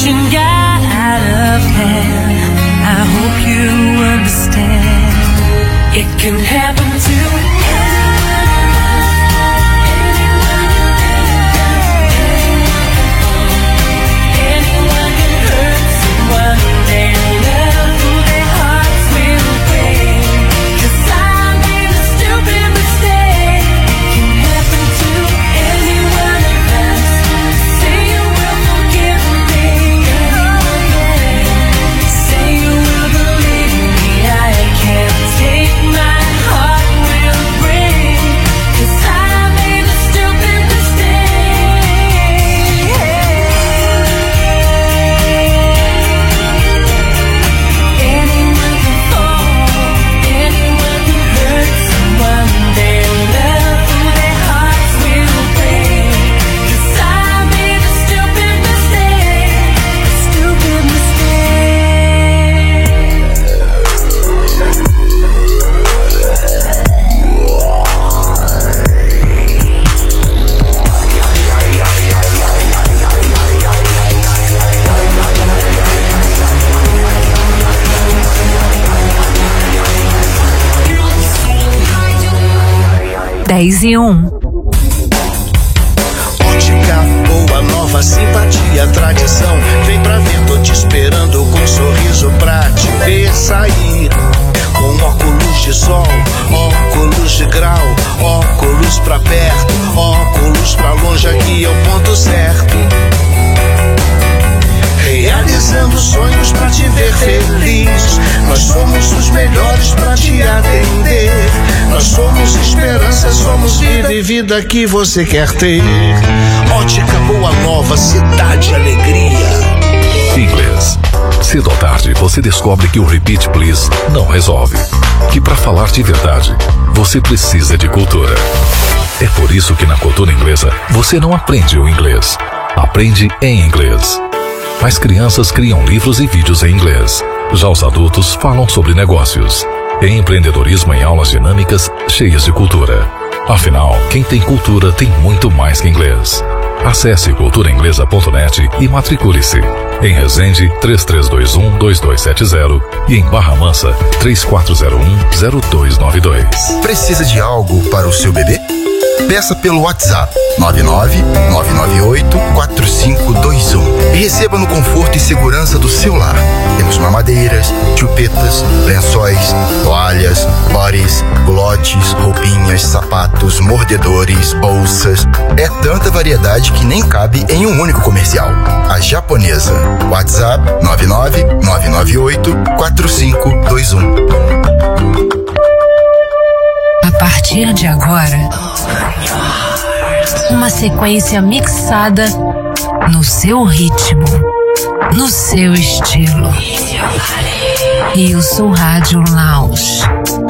situation got out of hand. I hope you understand. It can happen to anyone can hurt someone they love, who their hearts will break. 'Cause I made a stupid mistake. It can happen to anyone of us. Say you will forgive me. Say you will believe me. I can't take my heart will break. 'Cause I made a stupid mistake. Anyone can fall, anyone can hurt someone they love, who their hearts will break. 'Cause I made a stupid mistake, a stupid mistake. 10:01. Ótica boa, nova simpatia, tradição. Vem pra ver, tô te esperando com um sorriso pra te ver sair. Com óculos de sol, óculos de grau, óculos pra perto, óculos pra longe, aqui é o ponto certo. Realizando sonhos pra te ver feliz. Nós somos os melhores pra te atender. Nós somos esperança, somos vida e vida que você quer ter. Ótica Boa Nova, cidade alegria. Inglês. Cedo ou tarde você descobre que o repeat please não resolve. Que para falar de verdade, você precisa de cultura. É por isso que na cultura inglesa você não aprende o inglês. Aprende em inglês. As crianças criam livros e vídeos em inglês. Já os adultos falam sobre negócios. Tem empreendedorismo em aulas dinâmicas cheias de cultura. Afinal, quem tem cultura tem muito mais que inglês. Acesse culturainglesa.net e matricule-se. Em Resende, 3321-2270 e em Barra Mansa, 3401-0292. Precisa de algo para o seu bebê? Peça pelo WhatsApp 99988-4521 e receba no conforto e segurança do seu lar. Temos mamadeiras, chupetas, lençóis, toalhas, bodies, culotes, roupinhas, sapatos, mordedores, bolsas. É tanta variedade que nem cabe em um único comercial. A Japonesa. WhatsApp 99988-4521. A partir de agora, uma sequência mixada no seu ritmo, no seu estilo. Eu sou Rádio Lounge.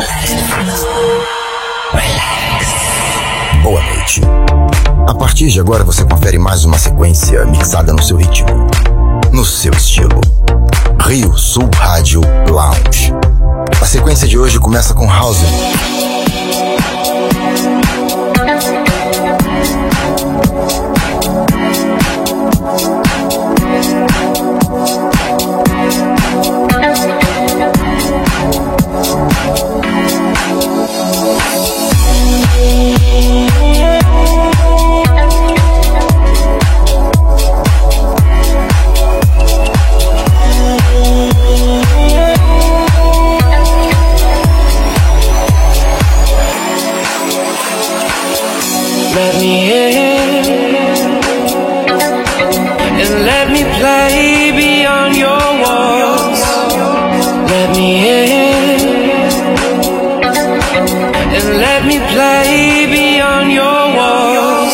Boa noite. A partir de agora você confere mais uma sequência mixada no seu ritmo, no seu estilo. Rio Sul Rádio Lounge. A sequência de hoje começa com House. Let me in and let me play beyond your walls. Let me in and let me play beyond your walls.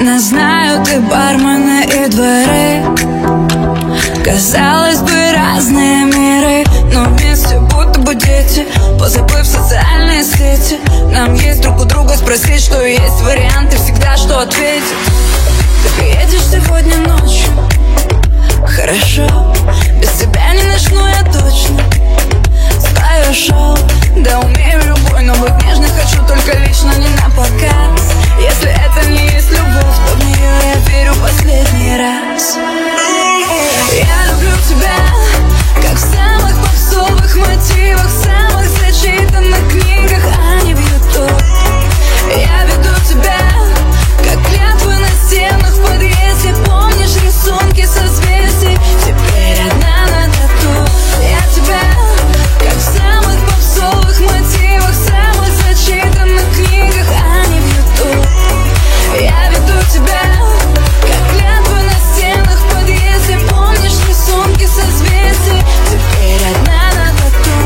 Не знаю, ты бармены и дворы. Казалось бы, разные миры, но вместе будто бы дети, позабыв социальные сети. Нам есть друг у друга спросить, что есть варианты, всегда что ответить. Ты приедешь сегодня ночью? Хорошо, без тебя не начну я точно свое шоу. Да умею любой, но быть нежной хочу только лично, не на показ. Если это не есть любовь, то в нее я верю последний раз. Я люблю тебя, как в самых попсовых мотивах, в самых зачитанных книгах, а не в YouTube. Я веду тебя, как клятвы на стенах в подъезде. Помнишь рисунки созвездий? Теперь одна на тату. Я тебя, как в самых попсовых мотивах, в самых зачитанных книгах, а не в YouTube. Я веду тебя, как клятвы на стенах в подъезде. Помнишь рисунки созвездий? Теперь одна на тату.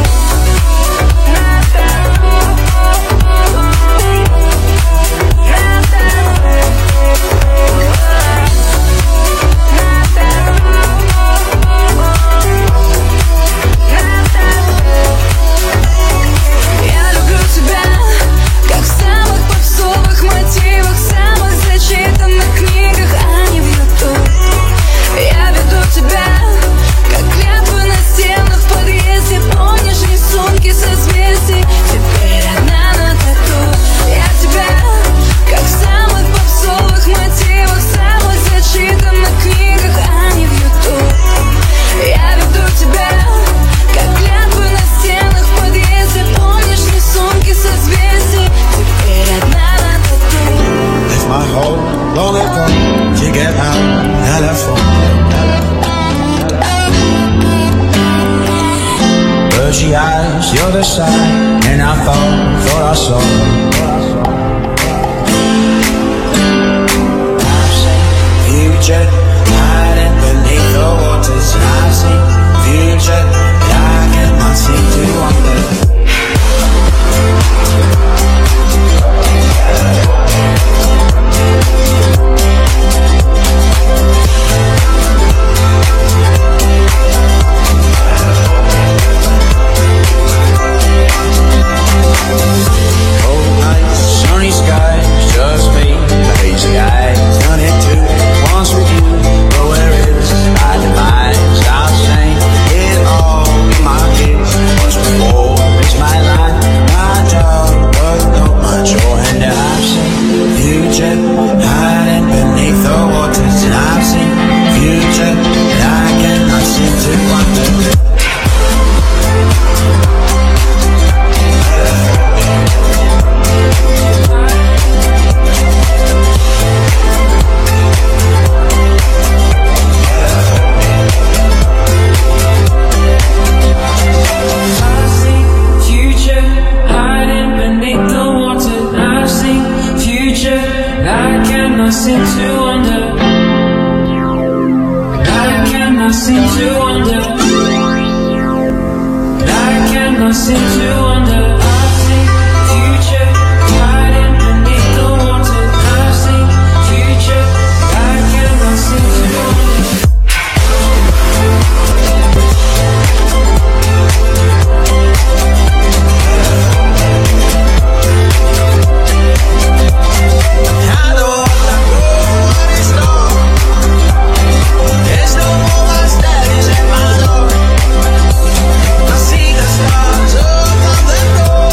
Я люблю тебя, как в самых попсовых мотивах, в самых зачитанных книгах, а не в YouTube. Я веду тебя, как клятвы на стенах в подъезде. Помнишь рисунки созвездий? Теперь одна на тату. Я тебя, как в самых попсовых мотивах, в самых зачитанных книгах, а не в YouTube. Я веду тебя, как клятвы на стенах в подъезде. Помнишь рисунки созвездий? Теперь одна на тату. Left my home long ago to get out California. Bushy eyes, the other side, and I thought I saw. I've seen future hiding beneath the waters. I've seen future that I cannot seem to understand. Cold nights, sunny skies, just me, lazy eyes. Done it too once with you, but where is my demise? I've seen it all in my head. Once before, it's my life, my job, but not much more. And I've seen future hiding beneath the waters, and I've seen future that I cannot seem to understand. Seem to wonder, I cannot seem to wonder, I cannot seem to wonder. I see future hiding beneath the water. I see future, I cannot seem to wonder. I know what I'm going, it's long. There's no more one that is at my door. I see the stars up on the road.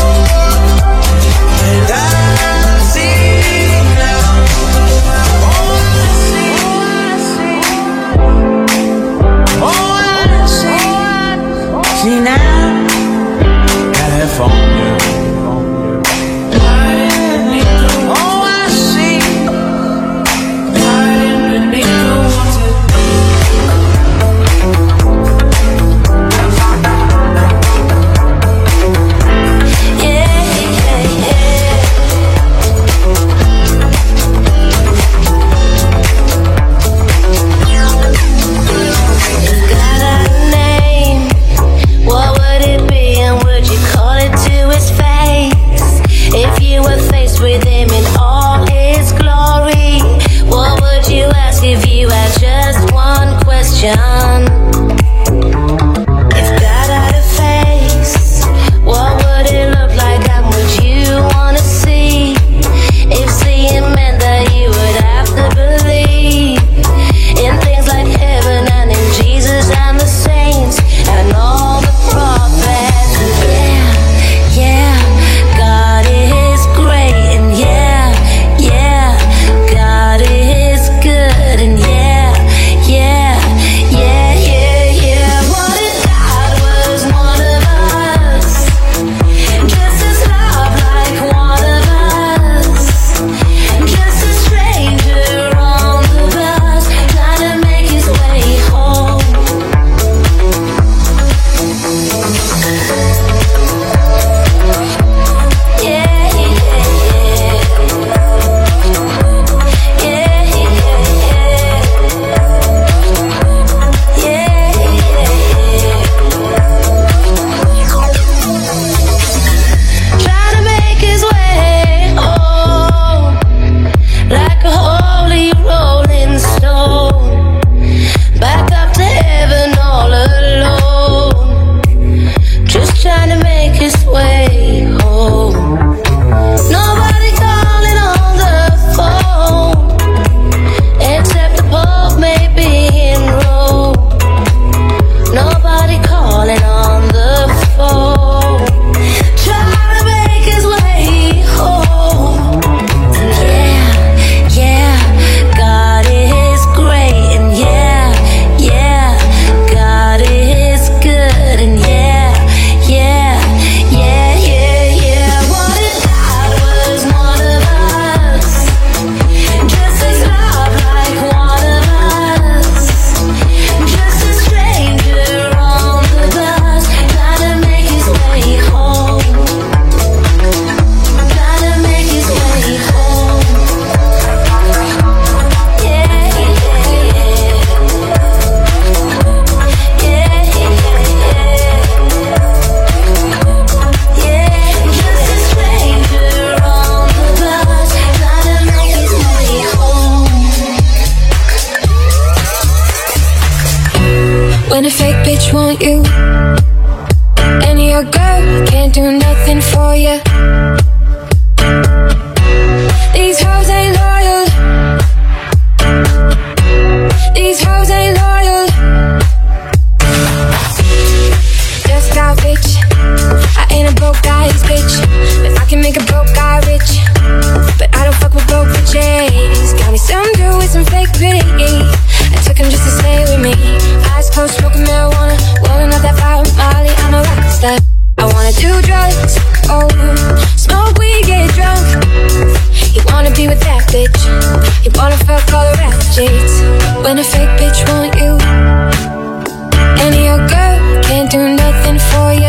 Some dude with some fake pretty. I took him just to stay with me. Eyes closed, smoking marijuana, rolling up that fire Molly. I'm a rock star. I wanna do drugs, oh, smoke weed, get drunk. You wanna be with that bitch. You wanna fuck all the rap cheats. When a fake bitch want you, and your girl can't do nothing for you.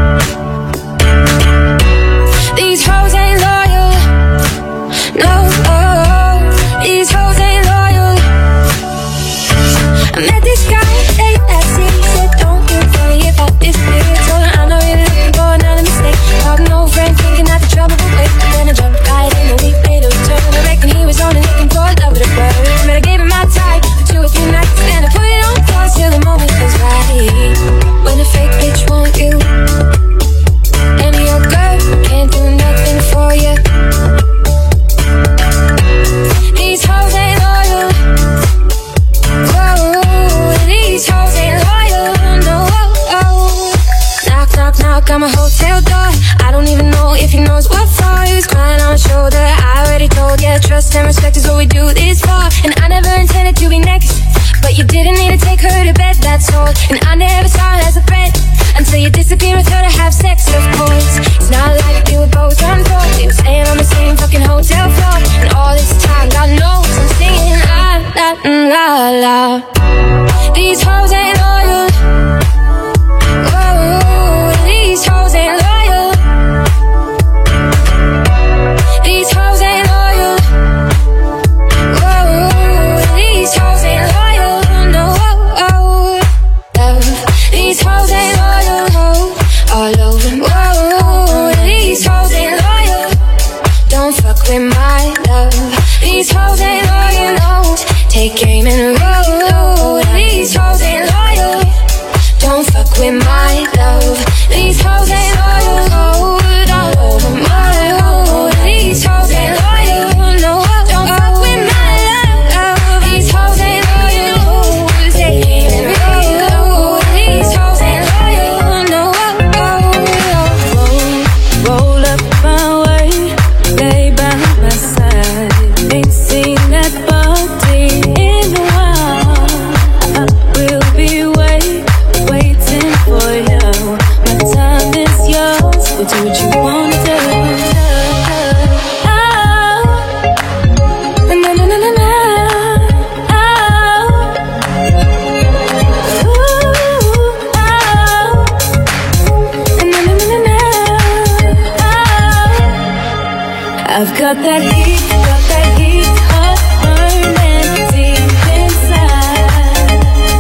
These hoes ain't loyal, no, these hoes ain't loyal. I met this guy late last year. He said don't get funny about this bitch. Told her I'm not really looking for another mistake. Called an old friend thinking that the trouble would wait. Then I jumped right in a week later return. I reckon he was only looking for a love with a bird. But I gave him my time for 2 or 3 nights, and I put it on pause till the moment was right. When a fake bitch want you, and your girl can't do nothing for you. These hoes ain't loyal. Whoa, these hoes ain't loyal, no. Knock, knock, knock on my hotel door. I don't even know if he knows what for. He was crying on my shoulder. I already told you, trust and respect is what we do this for. And I never intended to be next, but you didn't need to take her to bed, that's all. And I never saw her as a threat until you disappeared with her to have sex, of course. It's not like we were both on tour. We were staying on the same fucking hotel floor. And all this time, God knows I'm singing la, la, la, la. These hoes ain't loyal. Whoa, these hoes ain't loyal. These hoes ain't loyal. Whoa, these hoes ain't loyal, no. These hoes ain't loyal, all over. Whoa, these hoes ain't loyal. Don't fuck with my love. These hoes ain't loyal, no. Take aim and roll. These hoes ain't loyal. Don't fuck with my love. These hoes ain't loyal, all over my road. These hoes ain't loyal, no. Don't fuck with my love. These hoes ain't loyal. Take aim and roll. These hoes ain't loyal, no. Roll up my way, lay by my side. Ain't seen that body in a while. I will be waiting for you. My time is yours, but do what you wanna do. Oh, na na na na na. Oh, ooh, oh, na na na na na. I've got that heat, hot burning deep inside.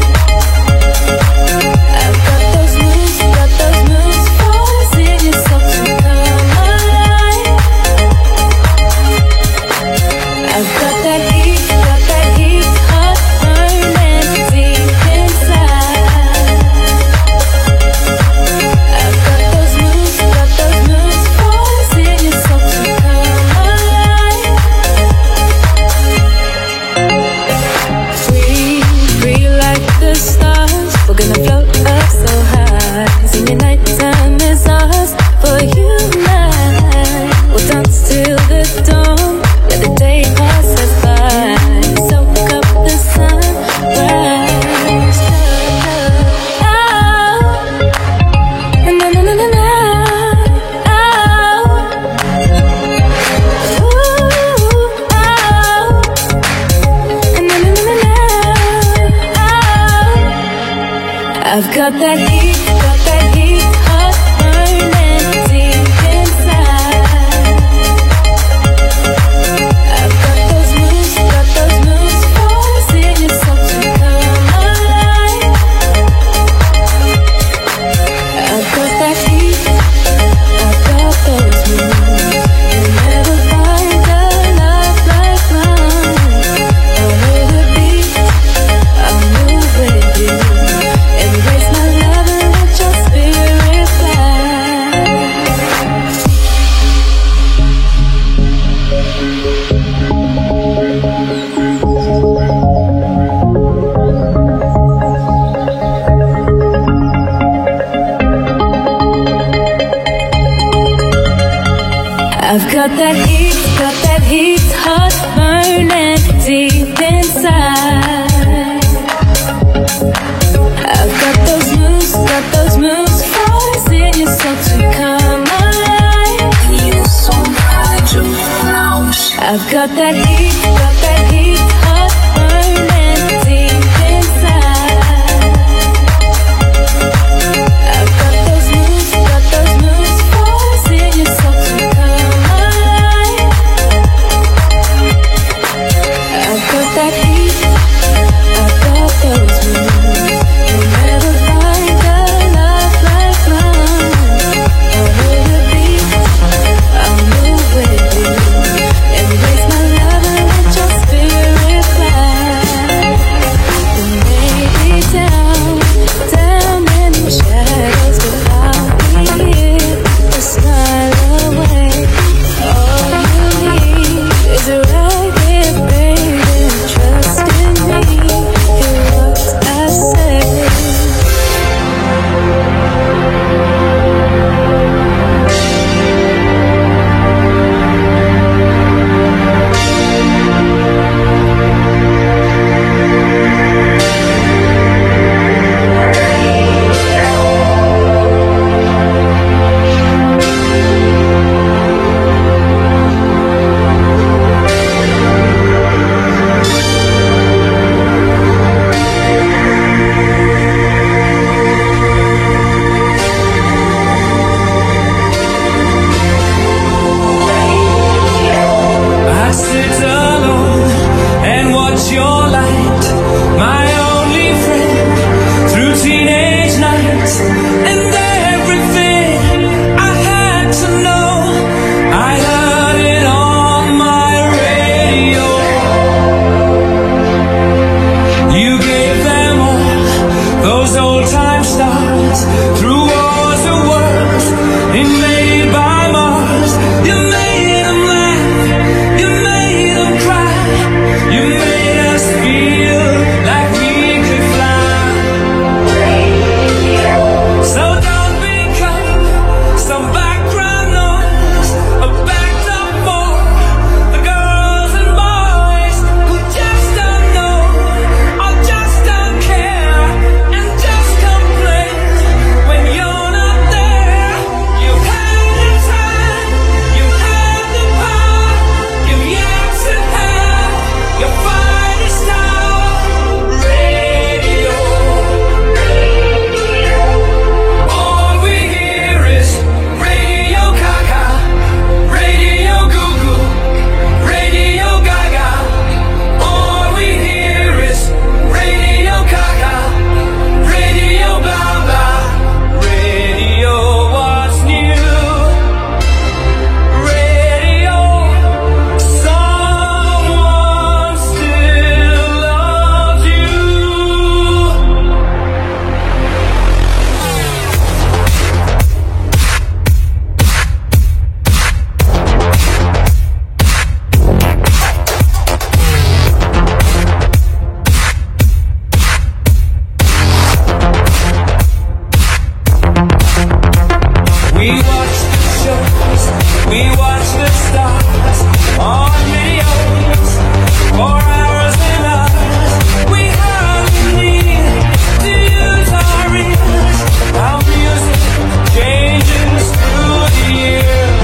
I've got those moves, forcing yourself to come alive. I've got that heat, hot burning deep inside. I've got those moves, forcing yourself to come alive. Free like the stars, we're gonna float up so high. Singing nighttime is ours, for you and I. We'll dance till the dawn, yeah, the day passes by. Soak up the sunrise. Oh, na na na na na. Oh, ooh, oh, na na na na na. Oh, I've got that heat, hot burning deep inside. I've got those moves, forcing yourself to come alive. I've got that heat, I've got those moves. You'll never find a love like mine. I'll hear the beat, I'll move with you. Embrace my love and let your spirit fly. I've got that heat, hot burning deep was your light, my only friend, through teenage nights and everything I had to know. I heard it on my radio. You gave them all those old time stars through wars and worlds invaded by Mars. You made them laugh, you made them cry, you made us feel like we could fly. So don't become some background noise, a backed up for the girls and boys who just don't know or just don't care and just complain when you're not there. You had the time, you had the power, you've yet to have your finest hour. Radio, all we hear is Radio Gaga, Radio Goo Goo, Radio Gaga. All we hear is Radio Gaga, Radio blah blah. Radio, what's new? Radio, someone still loves you. We watch the shows, we watch the stars on videos for hours and hours. We hardly need to use our ears. Our music changes through the years.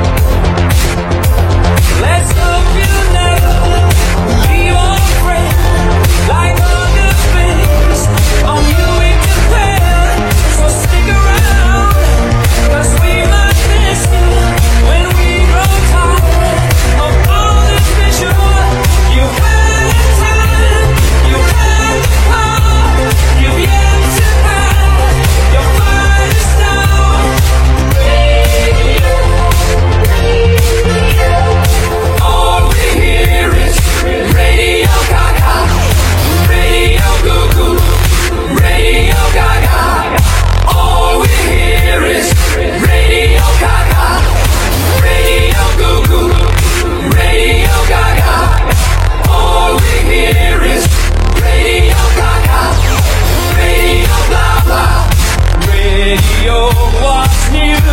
Let's hope you never leave our friend like other things. On you we depend, so stick around. 'Cause we might miss you when we grow tired of all this visual. You had the time, you had the power, you've yet to have your finest hour. Radio, all we hear is Radio Gaga, Radio Goo Goo, Radio Gaga. All we hear is Radio Gaga, Radio Goo Goo, Radio Gaga. All we hear is Radio Gaga, Radio blah blah. Radio, what's new?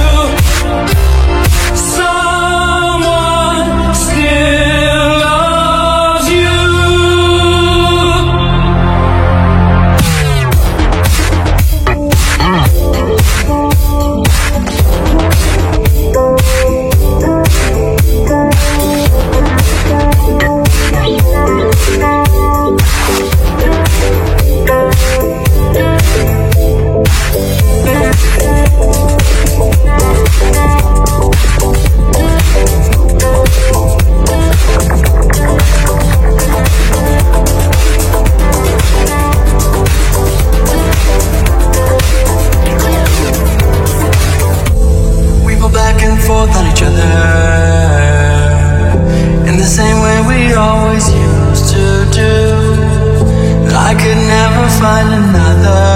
Someone still loves you. We go back and forth on each other in the same way we always used to do. I could never find another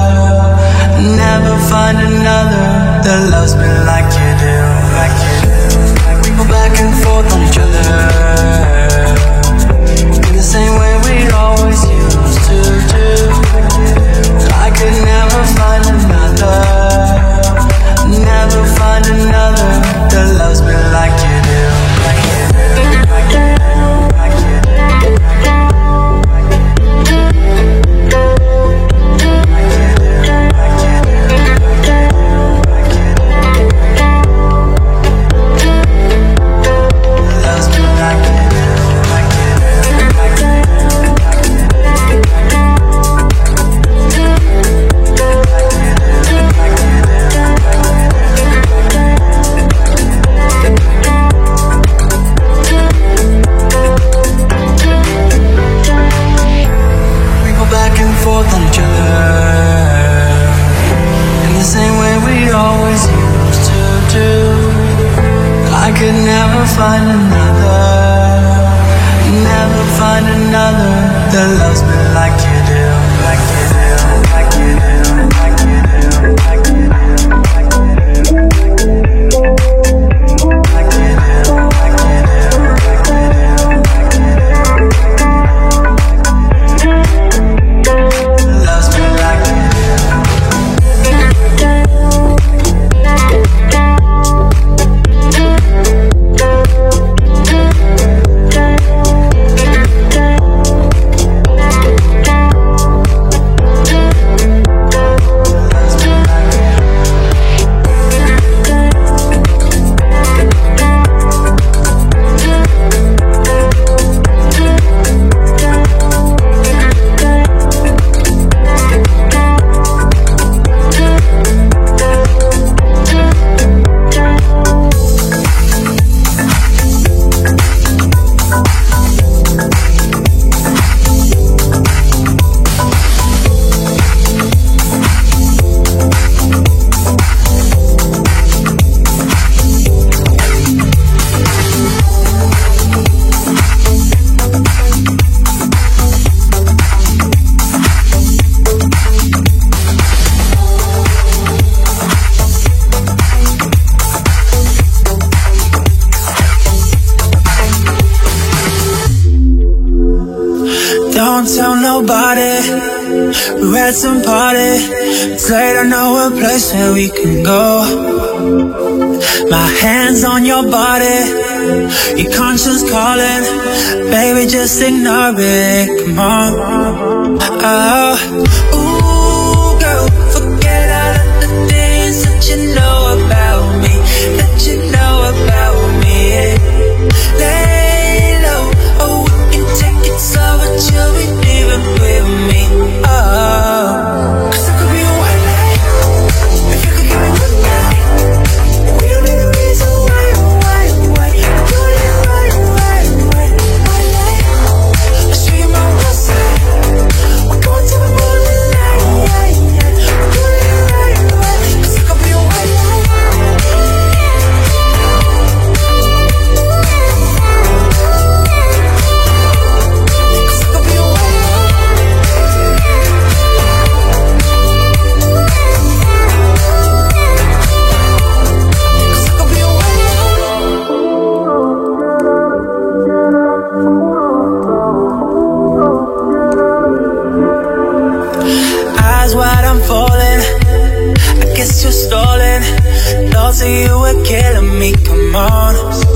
that loves me like you do, like you do. We go back and forth on each other in the same way we always used to do. I could never find another that loves me like you do, like you do, like you do, like you do, like you do. find another, never find another that loves me like you do, like you do, like you do, like you do, like you do, like you do, like you do, like you do, loves me like you do. Don't tell nobody, we're at some party. It's late, I know a place where we can go. My hands on your body, your conscience calling. Baby, just ignore it, come on. Oh, ooh, girl, forget all of the things that you know about me, that you know about me. Lay low, oh, we can take it slow, but you'll be leaving with me. Oh, 'cause I could be a white light if you could give me good night. We don't need a reason why. Do it right. I'll show you my real side. We're going to the morning light. Do it right. 'Cause I could be a white light. Eyes wide, I'm falling. I guess you're stalling. Thoughts of you are killing me, come on.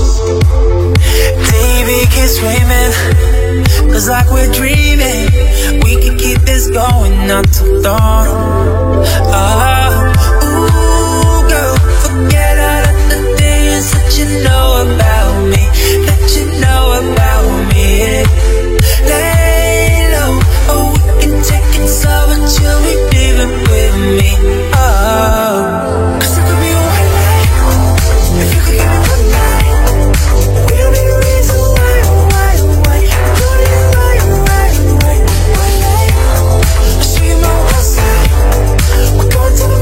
TV keeps screaming, 'cause like we're dreaming, we can keep this going up till dawn. Ooh, girl, forget all of the things that you know about me, that you know about me. Lay low, oh, we can take it slow, but you'll be leaving with me. Oh, 'cause I could be a white light if you could give me good night. We don't need a reason why. Do it right. I'll show you my real side. We're going to the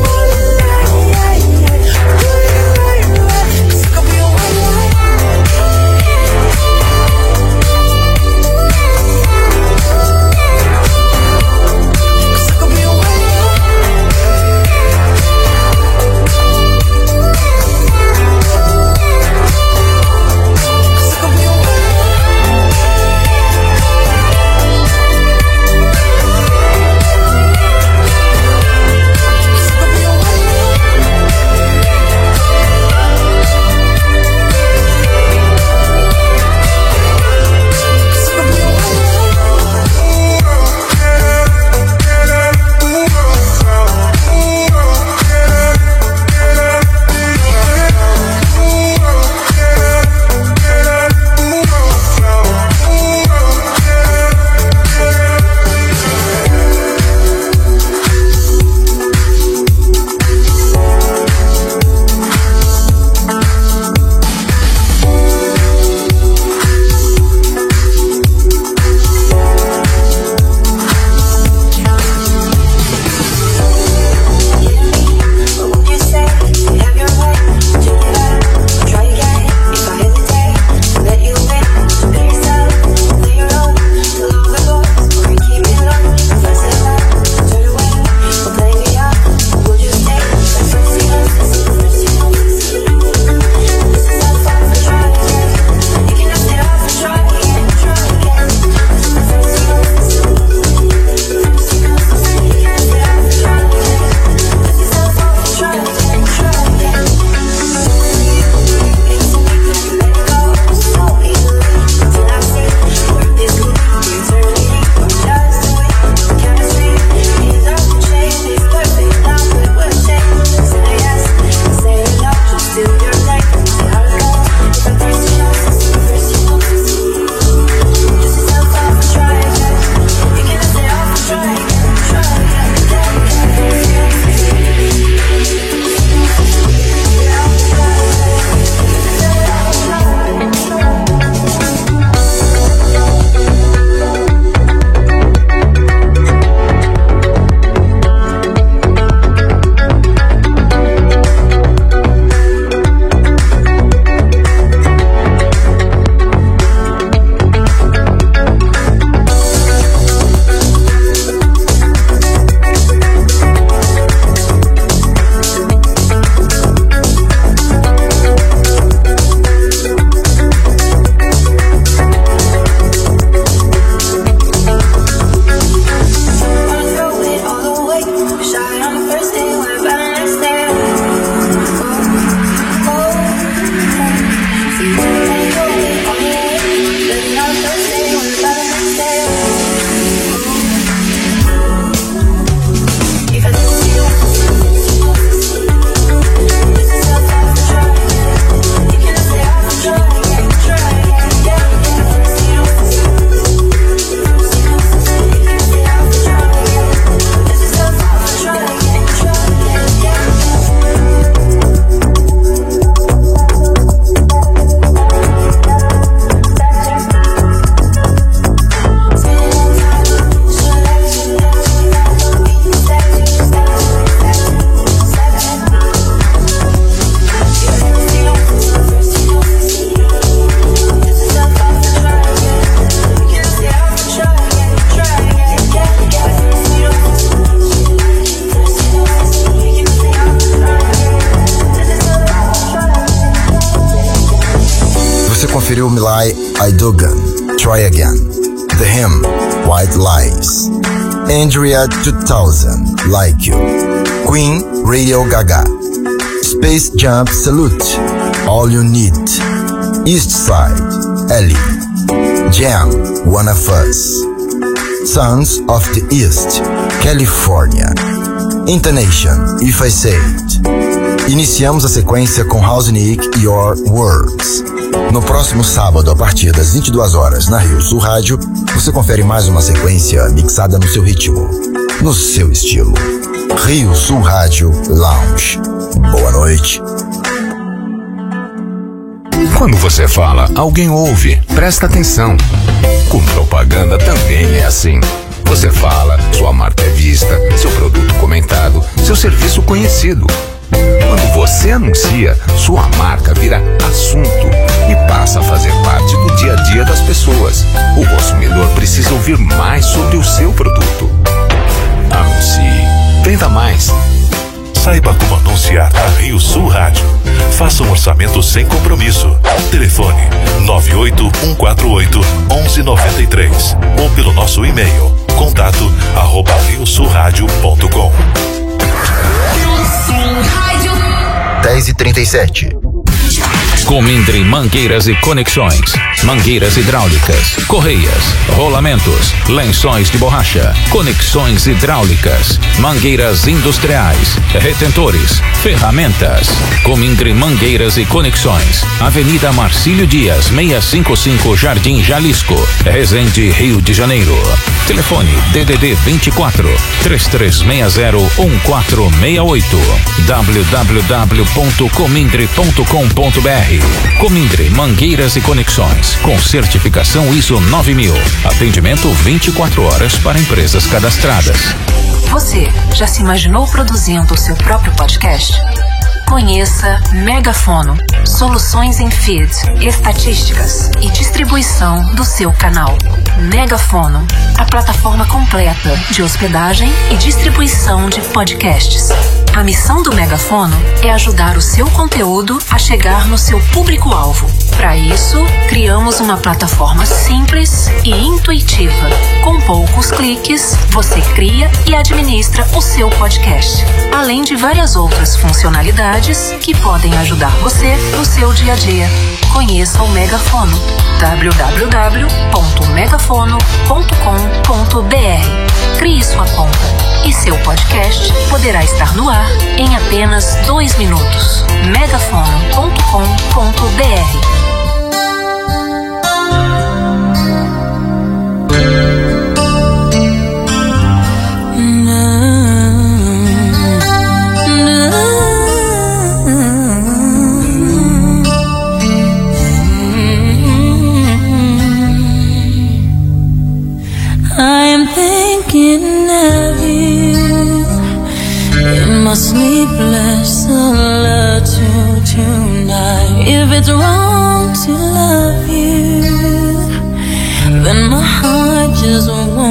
Tirumilai Aidogan, Try Again. The Hymn, White Lies. Andrea 2000, Like You. Queen, Radio Gaga. Space Jump Salute, All You Need. East Side, Ellie. Jam, One of Us. Sons of the East, California. Intonation, If I Say It. Iniciamos a sequência com House Nick e Your Words. No próximo sábado, a partir das 22 horas, na Rio Sul Rádio, você confere mais uma sequência mixada no seu ritmo, no seu estilo. Rio Sul Rádio Lounge. Boa noite. Quando você fala, alguém ouve. Presta atenção. Com propaganda também é assim. Você fala, sua marca é vista, seu produto comentado, seu serviço conhecido. Quando você anuncia, sua marca vira assunto e passa a fazer parte do dia a dia das pessoas. O consumidor precisa ouvir mais sobre o seu produto. Anuncie. Venda mais. Saiba como anunciar na Rio Sul Rádio. Faça um orçamento sem compromisso. Telefone 98148-1193 ou pelo nosso e-mail contato@riosulradio.com. 10h37. Comindre Mangueiras e Conexões, mangueiras hidráulicas, correias, rolamentos, lençóis de borracha, conexões hidráulicas, mangueiras industriais, retentores, ferramentas. Comindre Mangueiras e Conexões, Avenida Marcílio Dias, 655 Jardim Jalisco, Resende, Rio de Janeiro. Telefone DDD 24 3360-1468 www.comindre.com.br. Comindre Mangueiras e Conexões, com certificação ISO 9000. Atendimento 24 horas para empresas cadastradas. Você já se imaginou produzindo o seu próprio podcast? Conheça Megafono, soluções em feed, estatísticas e distribuição do seu canal. Megafono, a plataforma completa de hospedagem e distribuição de podcasts. A missão do Megafono é ajudar o seu conteúdo a chegar no seu público-alvo. Para isso, criamos uma plataforma simples e intuitiva. Com poucos cliques, você cria e administra o seu podcast, além de várias outras funcionalidades que podem ajudar você no seu dia a dia. Conheça o Megafono. www.megafono.com.br. Crie sua conta e seu podcast poderá estar no ar em apenas 2 minutos. megafono.com.br. Thinking of you in my sleepless solitude tonight. If it's wrong to love you, then my heart just won't